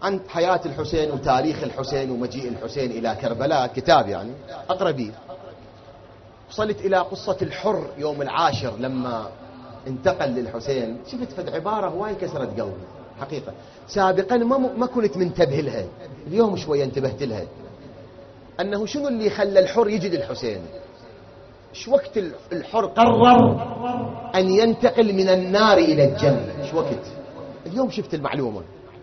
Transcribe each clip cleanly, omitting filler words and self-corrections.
عن حياة الحسين وتاريخ الحسين ومجيء الحسين إلى كربلاء، كتاب يعني أقربي. وصلت إلى قصة الحر يوم العاشر لما انتقل للحسين، شفت فد عبارة هواي كسرت قلبي حقيقة. سابقا ما كنت منتبه لها، اليوم شوية انتبهت لها. أنه شنو اللي خلى الحر يجي للحسين؟ شو وقت الحر قرر أن ينتقل من النار إلى الجنة؟ شو وقت؟ اليوم شفت المعلومة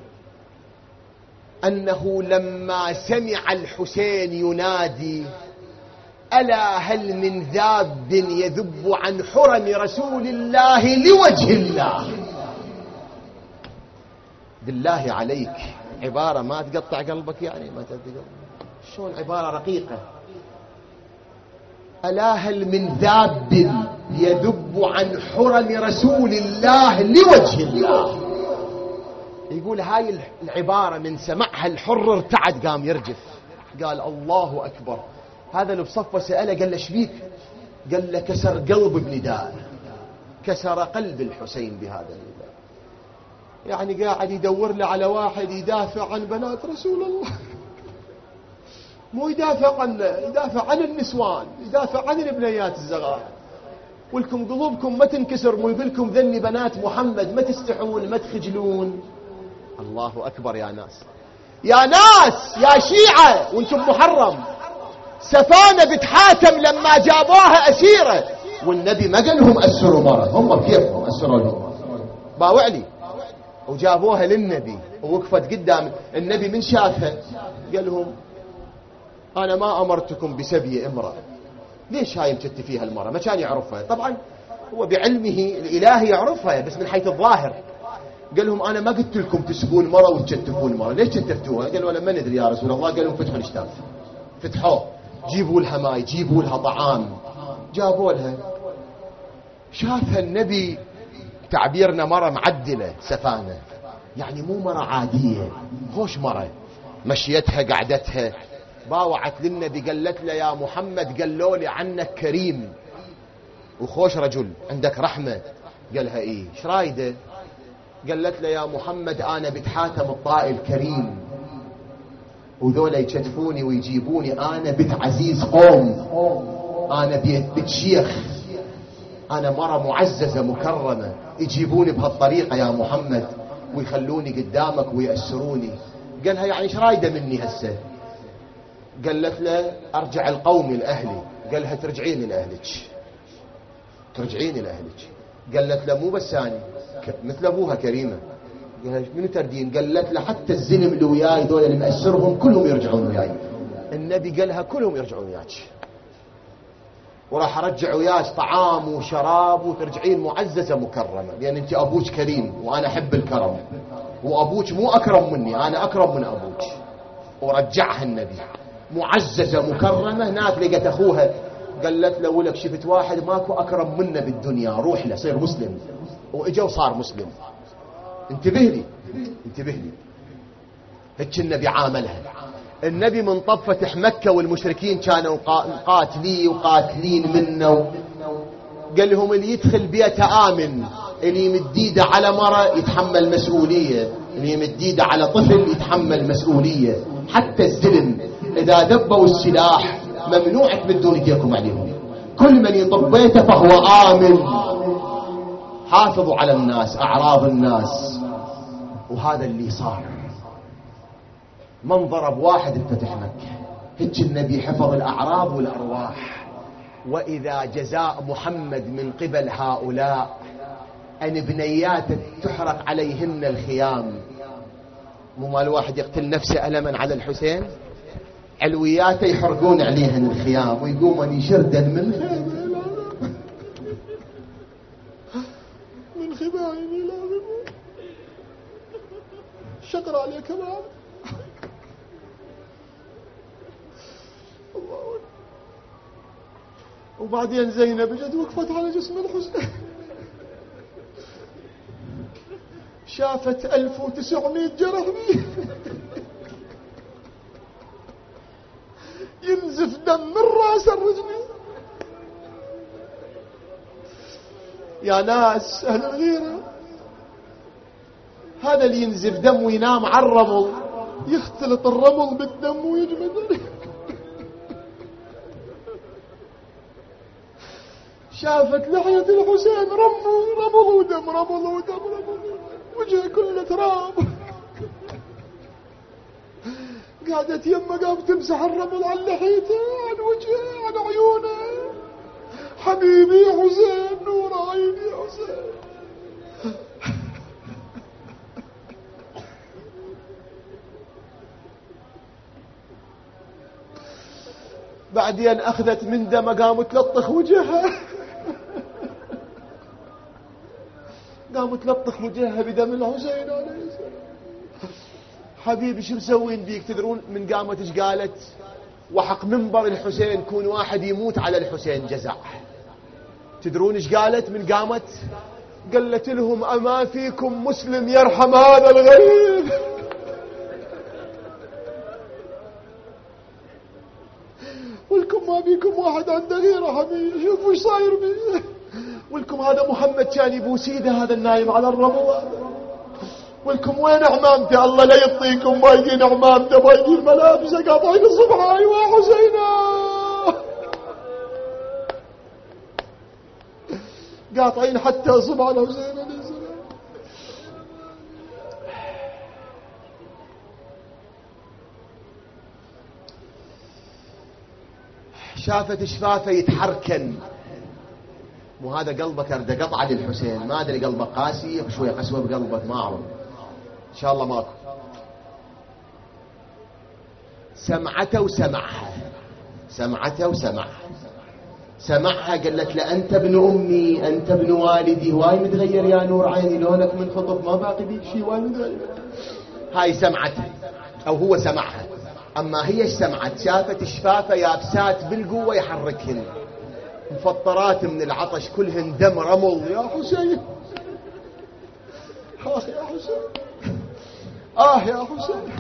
أنه لما سمع الحسين ينادي ألا هل من ذاب يذب عن حرم رسول الله لوجه الله. بالله عليك عبارة ما تقطع قلبك يعني؟ ما تقطع، شلون عبارة رقيقة. ألا هل من ذاب يذب عن حرم رسول الله لوجه الله. يقول هاي العبارة من سمعها الحر ارتعد، قام يرجف، قال الله أكبر. هذا اللي بصفه سأله قال له شبيك؟ قال له كسر قلب بنداء، كسر قلب الحسين بهذا النداء. يعني قاعد يدور له على واحد يدافع عن بنات رسول الله، مو يدافع عنه، يدافع عن النسوان، يدافع عن البنيات الزغار. ولكم قلوبكم ما تنكسر، مو يقولكم ذني بنات محمد، ما تستحون ما تخجلون. الله أكبر يا ناس، يا ناس، يا شيعة وانتم محرم. سفانة بنت حاتم لما جابوها أسيرة والنبي ما قال لهم أسروا مرة، هم بكيفهم أسروا لهم، باوع لي. وجابوها للنبي ووقفت قدام النبي، من شافها قال لهم أنا ما أمرتكم بسبي امرأة. ليش هاي مشت فيها المرأة؟ ما كان يعرفها. طبعا هو بعلمه الإلهي يعرفها، بس من حيث الظاهر. قال لهم أنا ما قلت لكم تسبون مرأة وتشتفون مرأة، ليش شتفتوها؟ قالوا أنا ما ندري يا رسول الله. قال لهم فتحوا الاشتاف، فتحوه، جيبوا لها ماء، جيبوا لها طعام. جابوا لها، شافها النبي تعبيرنا مرة معدلة، سفانة يعني مو مرة عادية، خوش مرة، مشيتها قعدتها. باوعت للنبي قالت له يا محمد قالوا لي عنك كريم وخوش رجل، عندك رحمة. قالها ايه، ايش رايده؟ قالت له يا محمد انا بنت حاتم الطائي الكريم، وذولا يشتفوني ويجيبوني، انا بنت عزيز قوم، انا بنت شيخ، انا مرة معززة مكرمة، يجيبوني بهالطريقة يا محمد ويخلوني قدامك ويأسروني. قالها يعني ايش رايده مني هسه؟ قالت له ارجع القوم لأهلي. قالها ترجعين لأهلك، ترجعين لأهلك. قالت له مو بس أنا مثل أبوها كريمة. قالها منو تردين؟ قالت له حتى الزلم اللي وياي ذول اللي مأسرهم كلهم يرجعون وياي. النبي قالها كلهم يرجعون وياك، وراح ارجع وياك طعام وشراب وترجعين معززة مكرمة، لأن انت أبوك كريم وأنا أحب الكرم، وأبوك مو أكرم مني، أنا أكرم من أبوك. ورجعها النبي معززة مكرمة. هناك لقت أخوها قالت له ولك شفت واحد ماكو أكرم منه بالدنيا، روح له صير مسلم. وإجا وصار مسلم. انتبه لي، انتبه لي، هيك النبي عاملها. النبي من طب فتح مكة والمشركين كانوا وقاتلين منه، قال لهم اللي يدخل بيته آمن، اللي يمد ايده على مرة يتحمل مسؤولية، اللي يمد ايده على طفل يتحمل مسؤولية، حتى الزلم إذا دبوا السلاح ممنوع تمدون ايديكم عليهم، كل من يطب بيته فهو آمن. حافظوا على الناس، أعراض الناس. وهذا اللي صار. من ضرب واحد افتتح مكة، هيك النبي حفظ الأعراض والأرواح. وإذا جزاء محمد من قبل هؤلاء أن بنيات تحرق عليهن الخيام. مو مال الواحد يقتل نفسه ألما على الحسين، علوياته يحرقون عليهن الخيام ويقومون يشردا من من خبائني لازم شكر عليك كمان. وبعدين زينب جت وقفت على جسم الحسين، شافت 1900 جرح ينزف دم من راس الرجل. يا ناس أهل الغيرة، هذا اللي ينزف دم وينام على الرمل يختلط الرمل بالدم ويجمد. شافت لحية الحسين رمل ودم، رمل ودم، وجهه كله تراب. قعدت يمه قام تمسح الرمل عن لحيته، عن وجهه، عن عيونه. حبيبي يا حسين، نور عيني يا حسين. بعدين أخذت من دم قامت تلطخ وجهها. قامت تلطخ وجهها بدم الحسين عليه السلام. حبيبي شو مسوين بيك؟ تدرون من قامت ايش قالت؟ وحق منبر الحسين كون واحد يموت على الحسين جزع. تدرون ايش قالت من قامت؟ قالت لهم أما فيكم مسلم يرحم هذا الغريب؟ ولكم ما بيكم واحد عنده غيره حبيبي، شوفوا ايش صاير بيه. ولكم هذا محمد كان يبوس ايده هذا النايم على الرمل. ولكم وين عمامته؟ الله لا يعطيكم بايقين عمامته، بايقين ملابسه، قاطعين الصبح. ايوه حسينا، قاطعين حتى صبح الحسين عليه السلام. شافت شفافه يتحركن. مو هذا قلبك ارد قطعه للحسين، ما ادري قلبك قاسي شويه قسوه بقلبك، ما اعرف، ان شاء الله ماكو. سمعته وسمعها، سمعته وسمعها. سمعها قالت له أنت ابن أمي، أنت ابن والدي، واي متغير يا نور عيني، لونك من خطف ما باقي بيك شيء، واي متغير. هاي سمعته أو هو سمعها. أما هي ايش سمعت؟ شافت شفافة يابسات بالقوة يحركهن، مفطرات من العطش، كلهن دم رمل. يا حسين، آه يا حسين، آه يا حسين.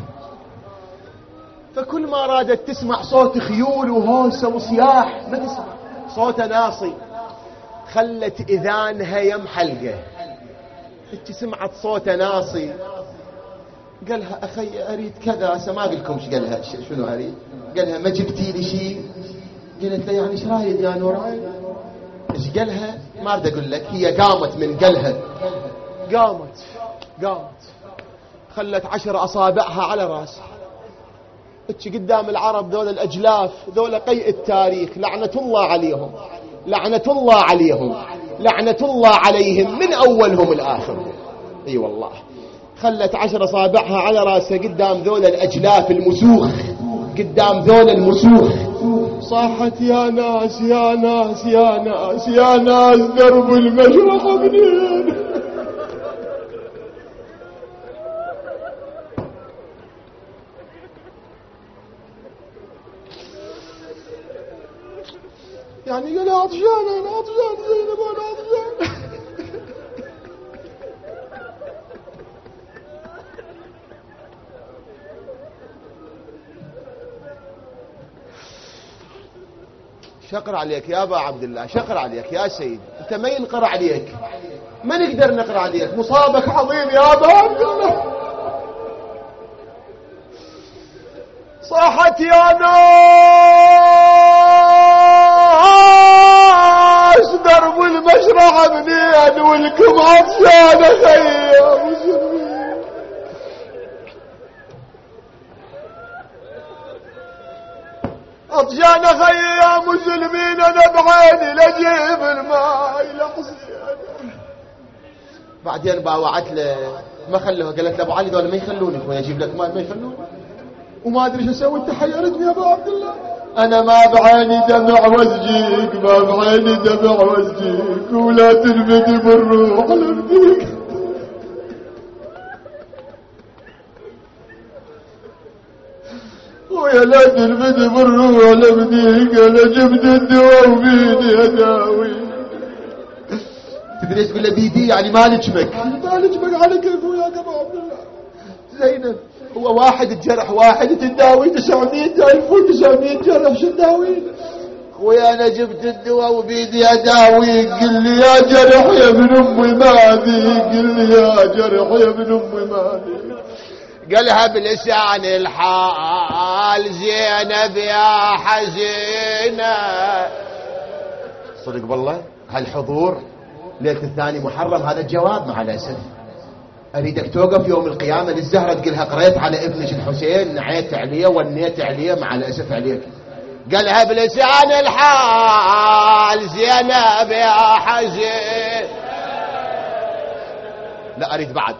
فكل ما رادت تسمع صوت خيول وهوسة وصياح ما تسمع صوت ناصي، خلت إذانها يم حلقة. انت سمعت صوت ناصي، قالها أخي أريد كذا، ما قلكم ايش قالها، شنو أريد؟ قالها ما جبتي لي شيء؟ قالت له يعني ايش رايد يا نور عين؟ ايش قالها؟ ما اريد اقول لك. هي قامت من قالها، قامت خلت 10 أصابعها على راسها. قدام العرب ذول الأجلاف، ذول قيء التاريخ، لعنة الله عليهم، لعنة الله عليهم، لعنة الله عليهم من أولهم الآخرهم. اي والله. خلت 10 أصابعها على راسها قدام ذول الأجلاف المسوخ، قدام ذول المسوخ. صاحت يا ناس يا ناس يا ناس يا ناس، درب المشرق منين؟ يعني قال عطشان، انا عطشان زينب، انا عطشان. شقر عليك يا ابا عبد الله، شقر عليك يا سيد، انت ما ينقر عليك، ما نقدر نقرا عليك، مصابك عظيم يا ابا عبد الله. صاحت يا ناس درب المشرع منين، ولكم عطشان خي يا مسلمين. عطشان خي يا مسلمين، انا بعيني لجيب الماء لحسين. بعدين باوعت له، ما خلوها، قالت له ابو علي دول ما يخلونك، وين اجيب لك ماء ما يخلونك، وما ادري شو اسوي، انت حيرتني يا ابو عبد الله. انا ما بعيني دمع وزجيك، ما بعيني دمع وزجيك، ولا تلبدي بالروح لبديك. ويا لا تلبدي بالروح لبديك، انا جبت الدواء وبيدي اداوي. تدري ايش تقول له بيدي؟ يعني ما لجمك، ما لجمك على كيف وياك ابو عبد الله. زينب هو واحد الجرح واحد تداوي 900,000 و900 جرح، شو تداوي؟ خويا انا جبت الدواء وبيدي اداوي. قل لي يا جرح يا ابن امي مالي، قل لي يا جرح يا ابن امي مالي. قالها بلسان الحال زينب يا حزينة. صدق والله هالحضور ليلة الثاني محرم هذا الجواب مع الأسف. أريدك توقف يوم القيامة للزهرة تقولها قريت على ابنك الحسين نعيت عليه ونيت عليه مع الأسف عليك. قالها بلسان الحال زينب يا حزين. لا أريد بعد،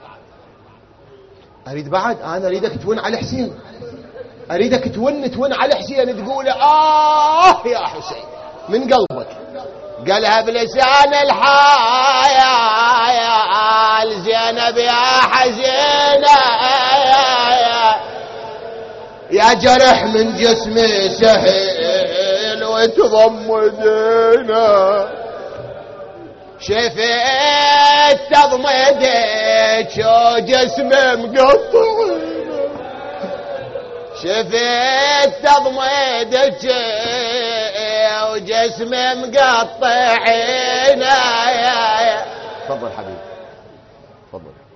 أريد بعد، أنا أريدك تون على حسين، أريدك تون على حسين تقول يا حسين من قلبك. قالها بلسان الحال زينب يا حزينة يا جرح من جسمي سهل وتضمدنا. شفت تضمدك وجسمي مقطعنا، شفت تضمدك وجسمي مقطعنا. تفضل حبيبي تفضل.